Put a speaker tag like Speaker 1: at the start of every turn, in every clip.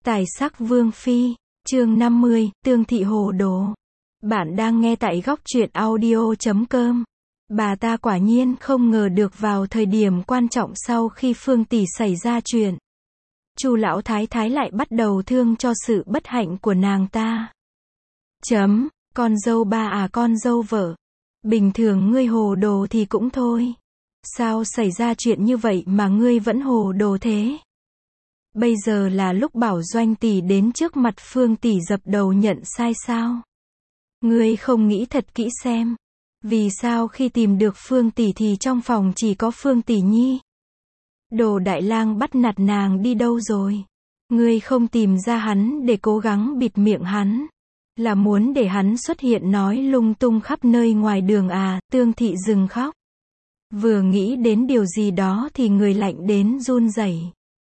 Speaker 1: Tài sắc vương phi, chương 50, Tương thị hồ đồ. Bạn đang nghe tại góc truyện audio.com. Bà ta quả nhiên không ngờ được vào thời điểm quan trọng sau khi Phương tỷ xảy ra chuyện, Chu lão thái thái lại bắt đầu thương cho sự bất hạnh của nàng ta. Con dâu ba à, con dâu vợ. Bình thường ngươi hồ đồ thì cũng thôi. Sao xảy ra chuyện như vậy mà ngươi vẫn hồ đồ thế? Bây giờ là lúc bảo Doanh tỷ đến trước mặt Phương tỷ dập đầu nhận sai sao? Ngươi không nghĩ thật kỹ xem, vì sao khi tìm được Phương tỷ thì trong phòng chỉ có Phương tỷ nhi? Đồ Đại Lang bắt nạt nàng đi đâu rồi? Ngươi không tìm ra hắn để cố gắng bịt miệng hắn, là muốn để hắn xuất hiện nói lung tung khắp nơi ngoài đường à? Tương thị dừng khóc. Vừa nghĩ đến điều gì đó thì người lạnh đến run rẩy.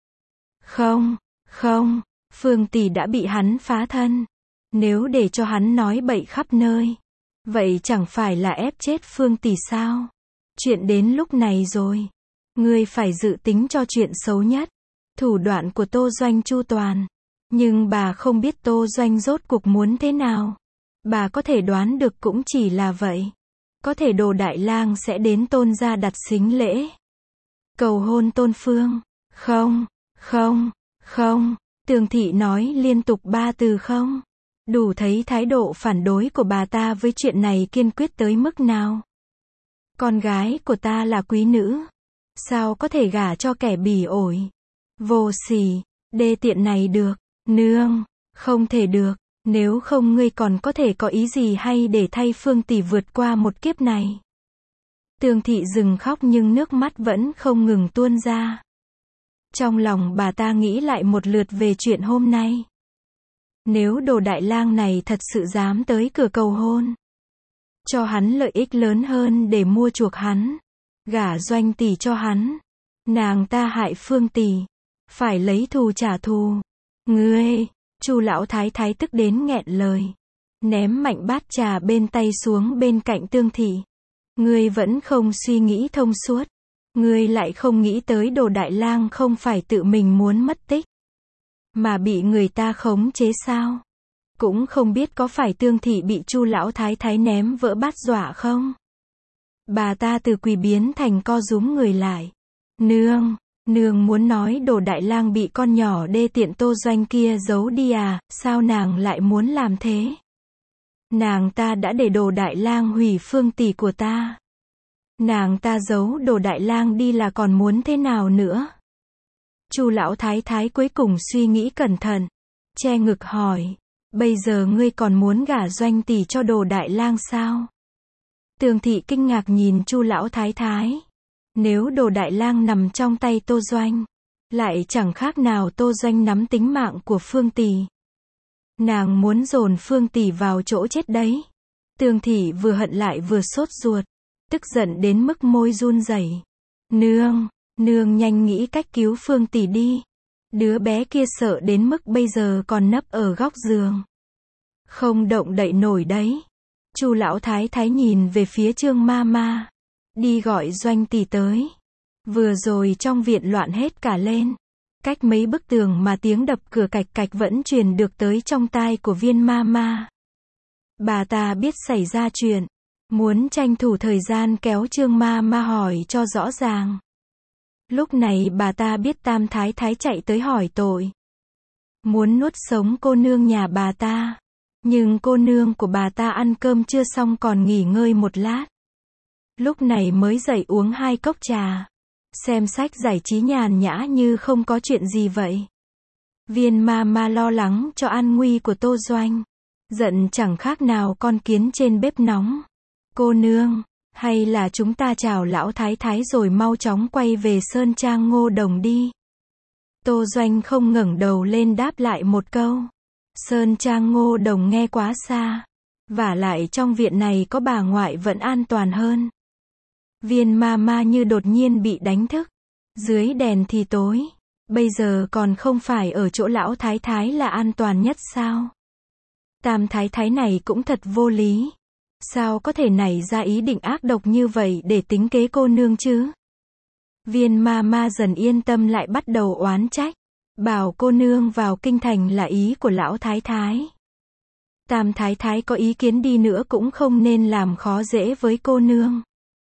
Speaker 1: Không, Phương tỷ đã bị hắn phá thân. Nếu để cho hắn nói bậy khắp nơi, vậy chẳng phải là ép chết Phương tỷ sao? Chuyện đến lúc này rồi, ngươi phải dự tính cho chuyện xấu nhất. Thủ đoạn của Tô Doanh chu toàn, nhưng bà không biết Tô Doanh rốt cuộc muốn thế nào. Bà có thể đoán được cũng chỉ là vậy. Có thể Đồ Đại Lang sẽ đến Tôn gia đặt sính lễ, cầu hôn Tôn Phương. Không, Tương thị nói liên tục 3 từ không. Đủ thấy thái độ phản đối của bà ta với chuyện này kiên quyết tới mức nào. Con gái của ta là quý nữ, sao có thể gả cho kẻ bỉ ổi, vô sỉ, đê tiện này được? Nương, không thể được, nếu không ngươi còn có thể có ý gì hay để thay Phương tỷ vượt qua một kiếp này? Tương thị dừng khóc nhưng nước mắt vẫn không ngừng tuôn ra. Trong lòng bà ta nghĩ lại một lượt về chuyện hôm nay. Nếu Đồ Đại Lang này thật sự dám tới cửa cầu hôn, cho hắn lợi ích lớn hơn để mua chuộc hắn, gả Doanh tỷ cho hắn, nàng ta hại Phương tỷ, phải lấy thù trả thù. Ngươi, Chu lão thái thái tức đến nghẹn lời, ném mạnh bát trà bên tay xuống bên cạnh Tương thị. Ngươi vẫn không suy nghĩ thông suốt. Ngươi lại không nghĩ tới Đồ Đại Lang không phải tự mình muốn mất tích, mà bị người ta khống chế sao? Cũng không biết có phải Tương thị bị Chu lão thái thái ném vỡ bát dọa không? Bà ta từ quỳ biến thành co rúm người lại. Nương muốn nói Đồ Đại Lang bị con nhỏ đê tiện Tô Doanh kia giấu đi à? Sao nàng lại muốn làm thế? Nàng ta đã để Đồ Đại Lang hủy Phương tỷ của ta. Nàng ta giấu Đồ Đại Lang đi là còn muốn thế nào nữa? Chu lão thái thái cuối cùng suy nghĩ cẩn thận, che ngực hỏi, bây giờ ngươi còn muốn gả Doanh tỷ cho Đồ Đại Lang sao? Tương thị kinh ngạc nhìn Chu lão thái thái. Nếu Đồ Đại Lang nằm trong tay Tô Doanh, lại chẳng khác nào Tô Doanh nắm tính mạng của Phương tỷ. Nàng muốn dồn Phương tỷ vào chỗ chết đấy. Tương thị vừa hận lại vừa sốt ruột, tức giận đến mức môi run rẩy. Nương nhanh nghĩ cách cứu Phương tỷ đi. Đứa bé kia sợ đến mức bây giờ còn nấp ở góc giường, không động đậy nổi đấy. Chu lão thái thái nhìn về phía Trương ma ma, đi gọi Doanh tỷ tới. Vừa rồi trong viện loạn hết cả lên, cách mấy bức tường mà tiếng đập cửa cạch cạch vẫn truyền được tới trong tai của Viên ma ma. Bà ta biết xảy ra chuyện, muốn tranh thủ thời gian kéo Trương ma ma hỏi cho rõ ràng. Lúc này bà ta biết Tam thái thái chạy tới hỏi tội, muốn nuốt sống cô nương nhà bà ta. Nhưng cô nương của bà ta ăn cơm chưa xong còn nghỉ ngơi một lát, lúc này mới dậy uống 2 cốc trà, xem sách giải trí nhàn nhã như không có chuyện gì vậy. Viên ma ma lo lắng cho an nguy của Tô Doanh, giận chẳng khác nào con kiến trên bếp nóng. Cô nương, hay là chúng ta chào lão thái thái rồi mau chóng quay về Sơn Trang Ngô Đồng đi. Tô Doanh không ngẩng đầu lên đáp lại một câu. Sơn Trang Ngô Đồng nghe quá xa, vả lại trong viện này có bà ngoại vẫn an toàn hơn. Viên ma ma như đột nhiên bị đánh thức. Dưới đèn thì tối, bây giờ còn không phải ở chỗ lão thái thái là an toàn nhất sao? Tam thái thái này cũng thật vô lý. Sao có thể nảy ra ý định ác độc như vậy để tính kế cô nương chứ? Viên ma ma dần yên tâm lại bắt đầu oán trách. Bảo cô nương vào kinh thành là ý của lão thái thái. Tam thái thái có ý kiến đi nữa cũng không nên làm khó dễ với cô nương.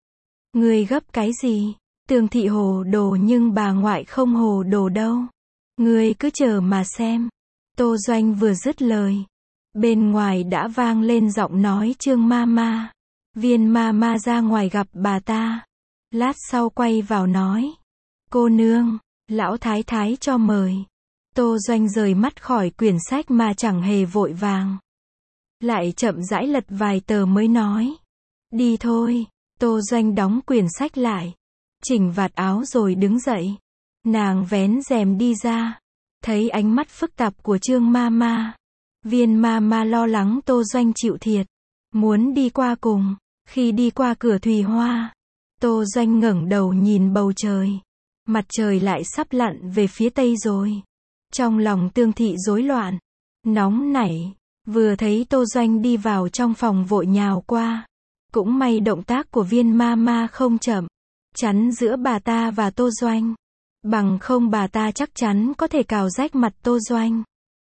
Speaker 1: Ngươi gấp cái gì? Tường thị hồ đồ nhưng bà ngoại không hồ đồ đâu. Ngươi cứ chờ mà xem. Tô Doanh vừa dứt lời, bên ngoài đã vang lên giọng nói Trương ma ma. Viên ma ma ra ngoài gặp bà ta. Lát sau quay vào nói. Cô nương, lão thái thái cho mời. Tô Doanh rời mắt khỏi quyển sách mà chẳng hề vội vàng. Lại chậm rãi lật vài tờ mới nói. Đi thôi. Tô Doanh đóng quyển sách lại. Chỉnh vạt áo rồi đứng dậy. Nàng vén rèm đi ra. Thấy ánh mắt phức tạp của Trương ma ma. Viên ma ma lo lắng Tô Doanh chịu thiệt. Muốn đi qua cùng. Khi đi qua cửa Thùy Hoa, Tô Doanh ngẩng đầu nhìn bầu trời. Mặt trời lại sắp lặn về phía tây rồi. Trong lòng Tương thị rối loạn, nóng nảy. Vừa thấy Tô Doanh đi vào trong phòng vội nhào qua. Cũng may động tác của viên ma ma không chậm, chắn giữa bà ta và Tô Doanh. Bằng không bà ta chắc chắn có thể cào rách mặt Tô Doanh.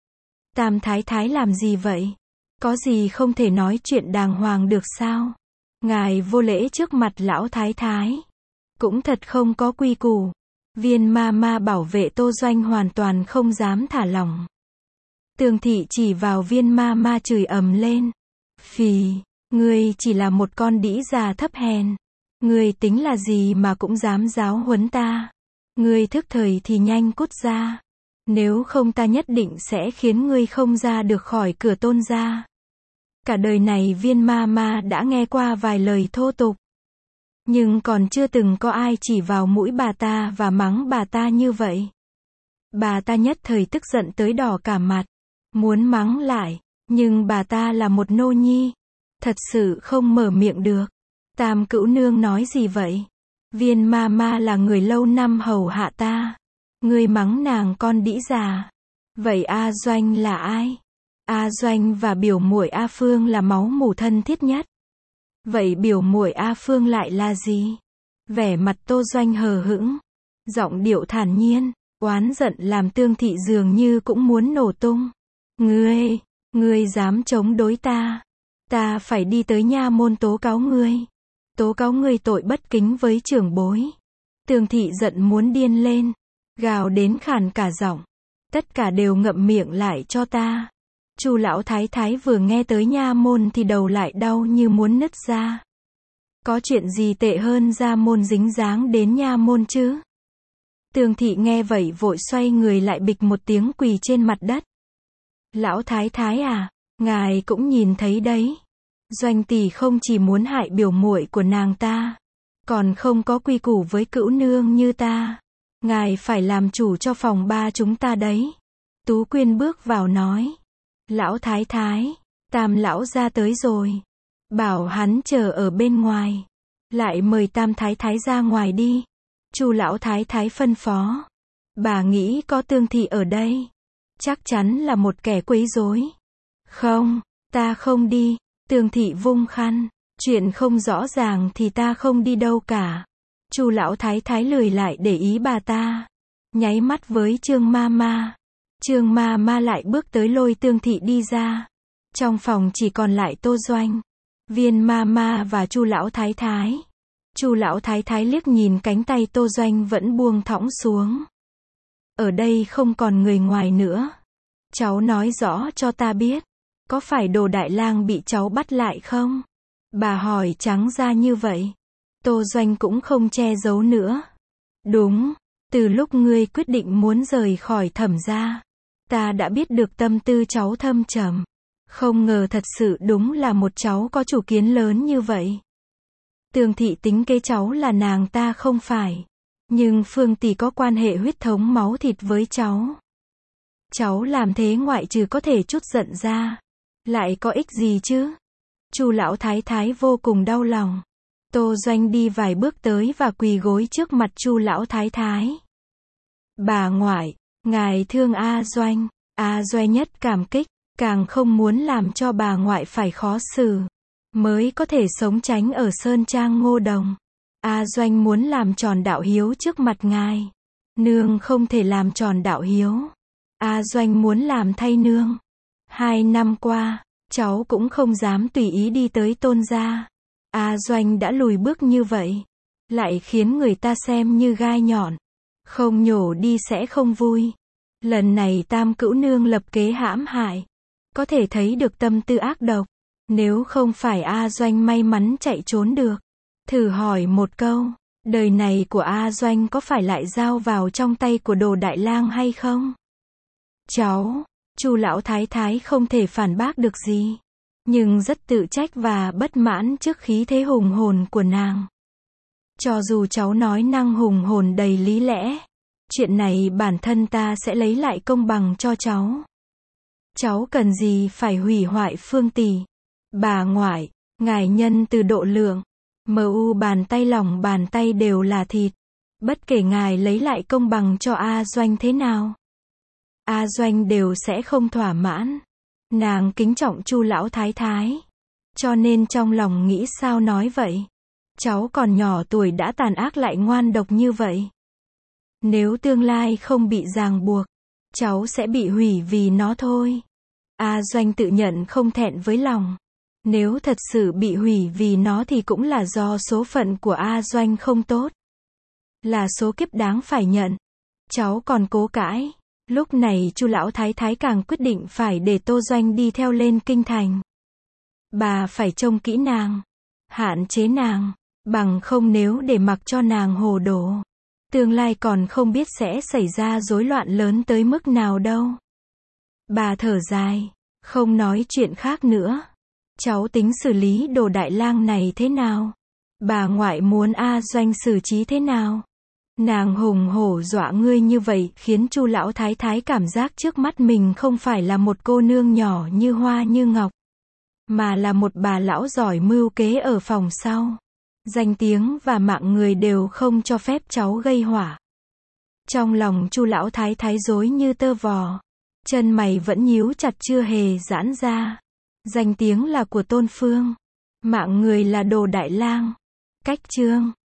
Speaker 1: Tam thái thái làm gì vậy? Có gì không thể nói chuyện đàng hoàng được sao? Ngài vô lễ trước mặt lão thái thái. Cũng thật không có quy củ. Viên ma ma bảo vệ Tô Doanh hoàn toàn không dám thả lỏng. Tường thị chỉ vào viên ma ma chửi ầm lên. Phì, ngươi chỉ là một con đĩ già thấp hèn. Ngươi tính là gì mà cũng dám giáo huấn ta. Ngươi thức thời thì nhanh cút ra. Nếu không ta nhất định sẽ khiến ngươi không ra được khỏi cửa Tôn gia. Cả đời này viên ma ma đã nghe qua vài lời thô tục. Nhưng còn chưa từng có ai chỉ vào mũi bà ta và mắng bà ta như vậy. Bà ta nhất thời tức giận tới đỏ cả mặt. Muốn mắng lại. Nhưng bà ta là một nô nhi. Thật sự không mở miệng được. Tam cữu nương nói gì vậy? Viên ma ma là người lâu năm hầu hạ ta. Ngươi mắng nàng con đĩ già. Vậy A Doanh là ai? A Doanh và biểu muội A Phương là máu mủ thân thiết nhất. Vậy biểu muội A Phương lại là gì? Vẻ mặt Tô Doanh hờ hững, giọng điệu thản nhiên, oán giận làm Tương thị dường như cũng muốn nổ tung. Ngươi dám chống đối ta? Ta phải đi tới nha môn tố cáo ngươi. Tố cáo ngươi tội bất kính với trưởng bối. Tương thị giận muốn điên lên, gào đến khàn cả giọng. Tất cả đều ngậm miệng lại cho ta. Chu lão thái thái vừa nghe tới nha môn thì đầu lại đau như muốn nứt ra. Có chuyện gì tệ hơn ra môn dính dáng đến nha môn chứ? Tương thị nghe vậy vội xoay người lại bịch một tiếng quỳ trên mặt đất. Lão thái thái à, ngài cũng nhìn thấy đấy. Doanh tỷ không chỉ muốn hại biểu muội của nàng ta, còn không có quy củ với cữu nương như ta. Ngài phải làm chủ cho phòng ba chúng ta đấy. Tú Quyên bước vào nói. Lão thái thái, Tam lão ra tới rồi. Bảo hắn chờ ở bên ngoài. Lại mời Tam thái thái ra ngoài đi. Chu lão thái thái phân phó. Bà nghĩ có Tương thị ở đây, chắc chắn là một kẻ quấy rối. Không, ta không đi. Tương thị vung khăn. Chuyện không rõ ràng thì ta không đi đâu cả. Chu lão thái thái lười lại để ý bà ta. Nháy mắt với Trương ma ma. Trương ma ma lại bước tới lôi Tương thị đi ra. Trong phòng chỉ còn lại Tô Doanh, viên ma ma và Chu lão thái thái. Chu lão thái thái liếc nhìn cánh tay Tô Doanh vẫn buông thõng xuống. Ở đây không còn người ngoài nữa. Cháu nói rõ cho ta biết. Có phải Đồ Đại Lang bị cháu bắt lại không? Bà hỏi trắng ra như vậy. Tô Doanh cũng không che giấu nữa. Đúng, từ lúc ngươi quyết định muốn rời khỏi Thẩm gia, ta đã biết được tâm tư cháu thâm trầm. Không ngờ thật sự đúng là một cháu có chủ kiến lớn như vậy. Tương thị tính kế cháu là nàng ta không phải. Nhưng Phương tỷ có quan hệ huyết thống máu thịt với cháu. Cháu làm thế ngoại trừ có thể trút giận ra, lại có ích gì chứ? Chu lão thái thái vô cùng đau lòng. Tô Doanh đi vài bước tới và quỳ gối trước mặt Chu lão thái thái. Bà ngoại, ngài thương A Doanh. A Doanh nhất cảm kích, càng không muốn làm cho bà ngoại phải khó xử, mới có thể sống tránh ở Sơn Trang Ngô Đồng. A Doanh muốn làm tròn đạo hiếu trước mặt ngài. Nương không thể làm tròn đạo hiếu. A Doanh muốn làm thay nương. 2 năm qua, cháu cũng không dám tùy ý đi tới Tôn gia. A Doanh đã lùi bước như vậy, lại khiến người ta xem như gai nhọn. Không nhổ đi sẽ không vui. Lần này Tam Cữu Nương lập kế hãm hại. Có thể thấy được tâm tư ác độc. Nếu không phải A Doanh may mắn chạy trốn được. Thử hỏi một câu, đời này của A Doanh có phải lại giao vào trong tay của Đồ Đại Lang hay không? Cháu, Chu lão thái thái không thể phản bác được gì, nhưng rất tự trách và bất mãn trước khí thế hùng hồn của nàng. Cho dù cháu nói năng hùng hồn đầy lý lẽ, chuyện này bản thân ta sẽ lấy lại công bằng cho cháu. Cháu cần gì phải hủy hoại Phương tỷ. Bà ngoại, ngài nhân từ độ lượng, mu bàn tay lòng bàn tay đều là thịt. Bất kể ngài lấy lại công bằng cho A Doanh thế nào, A Doanh đều sẽ không thỏa mãn. Nàng kính trọng Chu lão thái thái, cho nên trong lòng nghĩ sao nói vậy. Cháu còn nhỏ tuổi đã tàn ác lại ngoan độc như vậy. Nếu tương lai không bị ràng buộc, cháu sẽ bị hủy vì nó thôi. A Doanh tự nhận không thẹn với lòng. Nếu thật sự bị hủy vì nó thì cũng là do số phận của A Doanh không tốt. Là số kiếp đáng phải nhận. Cháu còn cố cãi. Lúc này Chu lão thái thái càng quyết định phải để Tô Doanh đi theo lên kinh thành. Bà phải trông kỹ nàng, hạn chế nàng, bằng không nếu để mặc cho nàng hồ đồ, tương lai còn không biết sẽ xảy ra rối loạn lớn tới mức nào đâu. Bà thở dài, không nói chuyện khác nữa. Cháu tính xử lý Đồ Đại Lang này thế nào? Bà ngoại muốn A Doanh xử trí thế nào? Nàng hùng hổ dọa ngươi như vậy khiến Chu lão thái thái cảm giác trước mắt mình không phải là một cô nương nhỏ như hoa như ngọc, mà là một bà lão giỏi mưu kế ở phòng sau. Danh tiếng và mạng người đều không cho phép cháu gây họa. Trong lòng Chu lão thái thái rối như tơ vò, chân mày vẫn nhíu chặt chưa hề giãn ra. Danh tiếng là của Tôn Phương, mạng người là Đồ Đại Lang. Cách chương